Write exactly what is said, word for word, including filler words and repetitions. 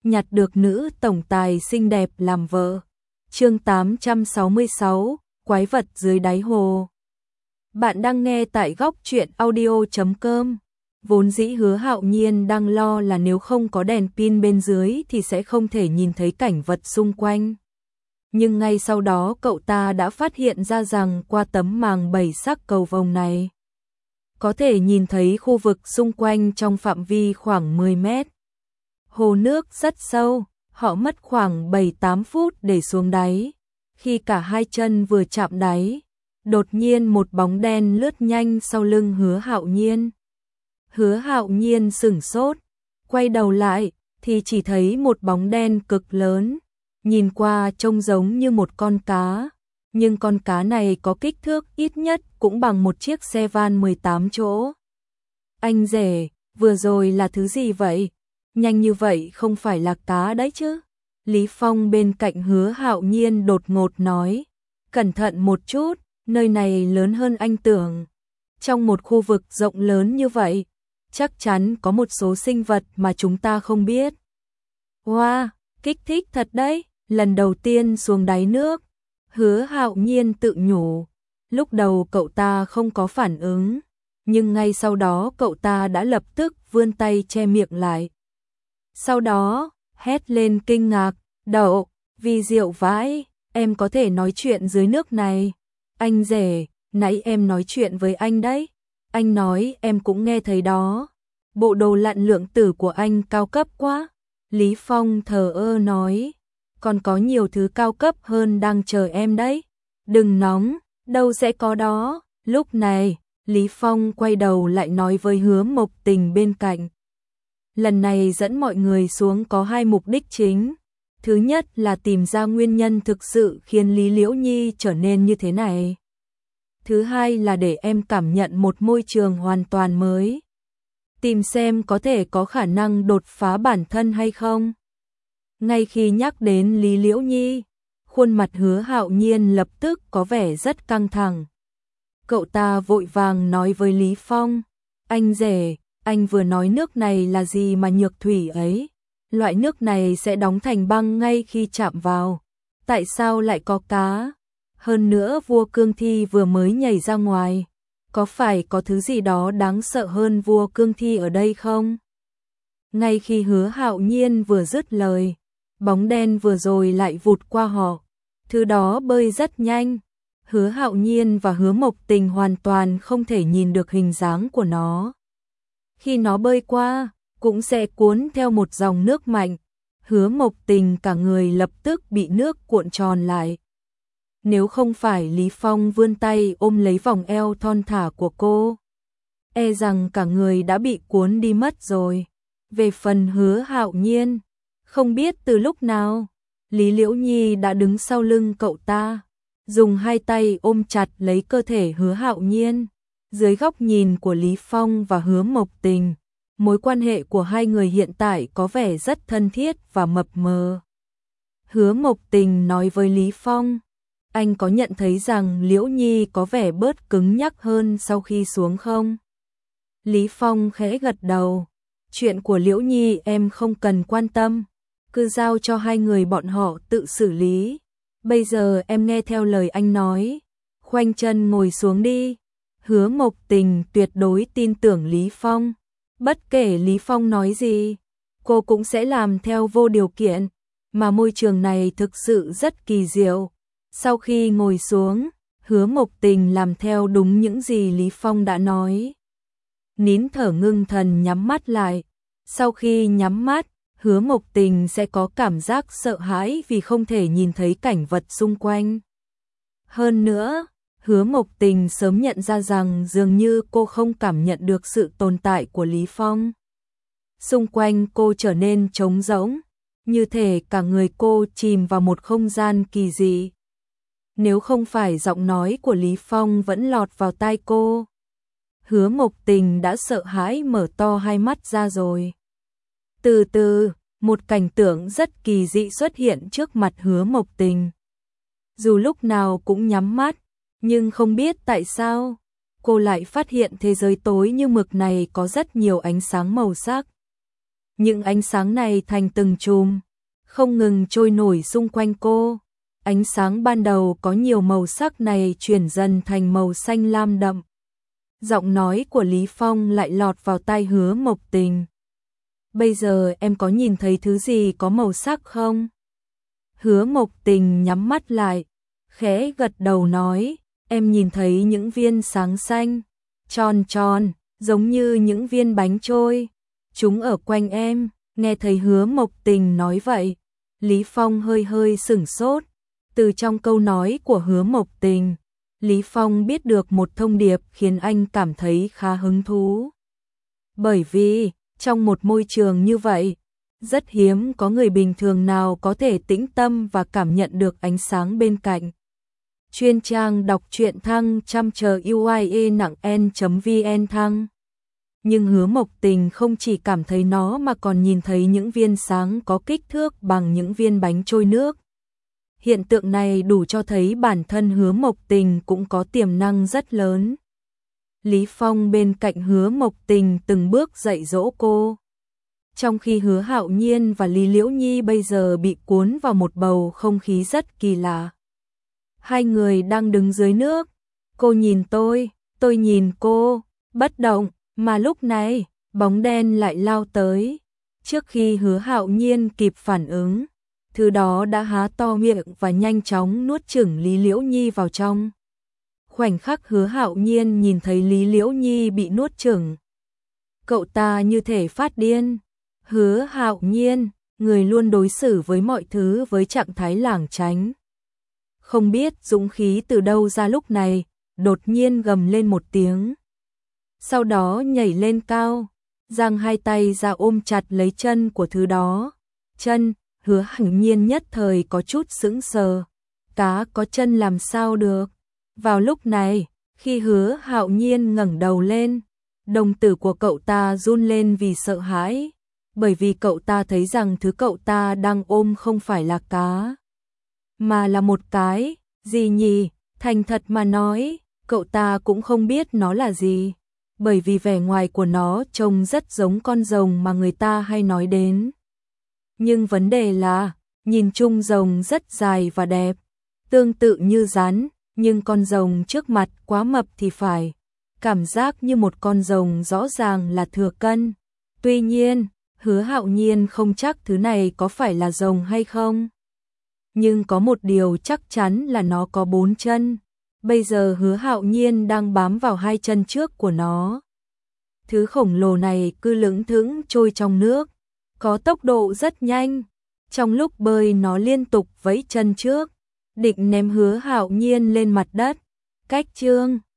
nhặt được nữ tổng tài xinh đẹp làm vợ. Chương tám trăm sáu mươi sáu, quái vật dưới đáy hồ. Bạn đang nghe tại góc truyện audio chấm com. Vốn dĩ Hứa Hạo Nhiên đang lo là nếu không có đèn pin bên dưới thì sẽ không thể nhìn thấy cảnh vật xung quanh. Nhưng ngay sau đó cậu ta đã phát hiện ra rằng qua tấm màng bảy sắc cầu vồng này, có thể nhìn thấy khu vực xung quanh trong phạm vi khoảng mười mét. Hồ nước rất sâu, họ mất khoảng bảy tám phút để xuống đáy. Khi cả hai chân vừa chạm đáy, đột nhiên một bóng đen lướt nhanh sau lưng Hứa Hạo Nhiên. Hứa Hạo Nhiên sửng sốt, quay đầu lại thì chỉ thấy một bóng đen cực lớn, nhìn qua trông giống như một con cá, nhưng con cá này có kích thước ít nhất cũng bằng một chiếc xe van mười tám chỗ. Anh rể, vừa rồi là thứ gì vậy? Nhanh như vậy không phải là cá đấy chứ? Lý Phong bên cạnh Hứa Hạo Nhiên đột ngột nói, cẩn thận một chút, nơi này lớn hơn anh tưởng. Trong một khu vực rộng lớn như vậy, chắc chắn có một số sinh vật mà chúng ta không biết. Wow, kích thích thật đấy, lần đầu tiên xuống đáy nước. Hứa Hạo Nhiên tự nhủ, lúc đầu cậu ta không có phản ứng, nhưng ngay sau đó cậu ta đã lập tức vươn tay che miệng lại. Sau đó, hét lên kinh ngạc, đậu, vì diệu vãi, em có thể nói chuyện dưới nước này. Anh rể, nãy em nói chuyện với anh đấy. Anh nói em cũng nghe thấy đó. Bộ đồ lặn lượng tử của anh cao cấp quá. Lý Phong thờ ơ nói, còn có nhiều thứ cao cấp hơn đang chờ em đấy. Đừng nóng, đâu sẽ có đó. Lúc này, Lý Phong quay đầu lại nói với Hứa Mộc Tình bên cạnh. Lần này dẫn mọi người xuống có hai mục đích chính. Thứ nhất là tìm ra nguyên nhân thực sự khiến Lý Liễu Nhi trở nên như thế này. Thứ hai là để em cảm nhận một môi trường hoàn toàn mới. Tìm xem có thể có khả năng đột phá bản thân hay không. Ngay khi nhắc đến Lý Liễu Nhi, khuôn mặt Hứa Hạo Nhiên lập tức có vẻ rất căng thẳng. Cậu ta vội vàng nói với Lý Phong, anh rể, anh vừa nói nước này là gì mà nhược thủy ấy? Loại nước này sẽ đóng thành băng ngay khi chạm vào. Tại sao lại có cá? Hơn nữa vua cương thi vừa mới nhảy ra ngoài. Có phải có thứ gì đó đáng sợ hơn vua cương thi ở đây không? Ngay khi Hứa Hạo Nhiên vừa dứt lời, bóng đen vừa rồi lại vụt qua họ. Thứ đó bơi rất nhanh. Hứa Hạo Nhiên và Hứa Mộc Tình hoàn toàn không thể nhìn được hình dáng của nó. Khi nó bơi qua, cũng sẽ cuốn theo một dòng nước mạnh. Hứa Mộc Tình cả người lập tức bị nước cuộn tròn lại. Nếu không phải Lý Phong vươn tay ôm lấy vòng eo thon thả của cô, e rằng cả người đã bị cuốn đi mất rồi. Về phần Hứa Hạo Nhiên, không biết từ lúc nào, Lý Liễu Nhi đã đứng sau lưng cậu ta, dùng hai tay ôm chặt lấy cơ thể Hứa Hạo Nhiên. Dưới góc nhìn của Lý Phong và Hứa Mộc Tình, mối quan hệ của hai người hiện tại có vẻ rất thân thiết và mập mờ. Hứa Mộc Tình nói với Lý Phong, anh có nhận thấy rằng Liễu Nhi có vẻ bớt cứng nhắc hơn sau khi xuống không? Lý Phong khẽ gật đầu, chuyện của Liễu Nhi em không cần quan tâm, cứ giao cho hai người bọn họ tự xử lý. Bây giờ em nghe theo lời anh nói, khoanh chân ngồi xuống đi. Hứa Mộc Tình tuyệt đối tin tưởng Lý Phong. Bất kể Lý Phong nói gì, cô cũng sẽ làm theo vô điều kiện, mà môi trường này thực sự rất kỳ diệu. Sau khi ngồi xuống, Hứa Mộc Tình làm theo đúng những gì Lý Phong đã nói. Nín thở ngưng thần nhắm mắt lại. Sau khi nhắm mắt, Hứa Mộc Tình sẽ có cảm giác sợ hãi vì không thể nhìn thấy cảnh vật xung quanh. Hơn nữa, Hứa Mộc Tình sớm nhận ra rằng dường như cô không cảm nhận được sự tồn tại của Lý Phong. Xung quanh cô trở nên trống rỗng, như thể cả người cô chìm vào một không gian kỳ dị. Nếu không phải giọng nói của Lý Phong vẫn lọt vào tai cô, Hứa Mộc Tình đã sợ hãi mở to hai mắt ra rồi. Từ từ, một cảnh tượng rất kỳ dị xuất hiện trước mặt Hứa Mộc Tình. Dù lúc nào cũng nhắm mắt, nhưng không biết tại sao, cô lại phát hiện thế giới tối như mực này có rất nhiều ánh sáng màu sắc. Những ánh sáng này thành từng chùm, không ngừng trôi nổi xung quanh cô. Ánh sáng ban đầu có nhiều màu sắc này chuyển dần thành màu xanh lam đậm. Giọng nói của Lý Phong lại lọt vào tai Hứa Mộc Tình. Bây giờ em có nhìn thấy thứ gì có màu sắc không? Hứa Mộc Tình nhắm mắt lại, khẽ gật đầu nói, em nhìn thấy những viên sáng xanh, tròn tròn, giống như những viên bánh trôi. Chúng ở quanh em. Nghe thấy Hứa Mộc Tình nói vậy, Lý Phong hơi hơi sửng sốt. Từ trong câu nói của Hứa Mộc Tình, Lý Phong biết được một thông điệp khiến anh cảm thấy khá hứng thú. Bởi vì, trong một môi trường như vậy, rất hiếm có người bình thường nào có thể tĩnh tâm và cảm nhận được ánh sáng bên cạnh. Chuyên trang đọc truyện thăng chăm chờ u i e nặng n.vn thăng. Nhưng Hứa Mộc Tình không chỉ cảm thấy nó mà còn nhìn thấy những viên sáng có kích thước bằng những viên bánh trôi nước. Hiện tượng này đủ cho thấy bản thân Hứa Mộc Tình cũng có tiềm năng rất lớn. Lý Phong bên cạnh Hứa Mộc Tình từng bước dạy dỗ cô. Trong khi Hứa Hạo Nhiên và Lý Liễu Nhi bây giờ bị cuốn vào một bầu không khí rất kỳ lạ. Hai người đang đứng dưới nước. Cô nhìn tôi, tôi nhìn cô, bất động. Mà lúc này, bóng đen lại lao tới. Trước khi Hứa Hạo Nhiên kịp phản ứng, thứ đó đã há to miệng và nhanh chóng nuốt chửng Lý Liễu Nhi vào trong. Khoảnh khắc Hứa Hạo Nhiên nhìn thấy Lý Liễu Nhi bị nuốt chửng, cậu ta như thể phát điên. Hứa Hạo Nhiên, người luôn đối xử với mọi thứ với trạng thái lảng tránh. Không biết dũng khí từ đâu ra lúc này, đột nhiên gầm lên một tiếng. Sau đó nhảy lên cao, giang hai tay ra ôm chặt lấy chân của thứ đó. Chân, Hứa Hạo Nhiên nhất thời có chút sững sờ. Cá có chân làm sao được? Vào lúc này, khi Hứa Hạo Nhiên ngẩng đầu lên, đồng tử của cậu ta run lên vì sợ hãi, bởi vì cậu ta thấy rằng thứ cậu ta đang ôm không phải là cá, mà là một cái, gì nhỉ? Thành thật mà nói, cậu ta cũng không biết nó là gì, bởi vì vẻ ngoài của nó trông rất giống con rồng mà người ta hay nói đến. Nhưng vấn đề là, nhìn chung rồng rất dài và đẹp, tương tự như rắn, nhưng con rồng trước mặt quá mập thì phải. Cảm giác như một con rồng rõ ràng là thừa cân. Tuy nhiên, Hứa Hạo Nhiên không chắc thứ này có phải là rồng hay không. Nhưng có một điều chắc chắn là nó có bốn chân. Bây giờ Hứa Hạo Nhiên đang bám vào hai chân trước của nó. Thứ khổng lồ này cứ lững thững trôi trong nước, có tốc độ rất nhanh. Trong lúc bơi nó liên tục vẫy chân trước, định ném Hứa Hạo Nhiên lên mặt đất. Cách chương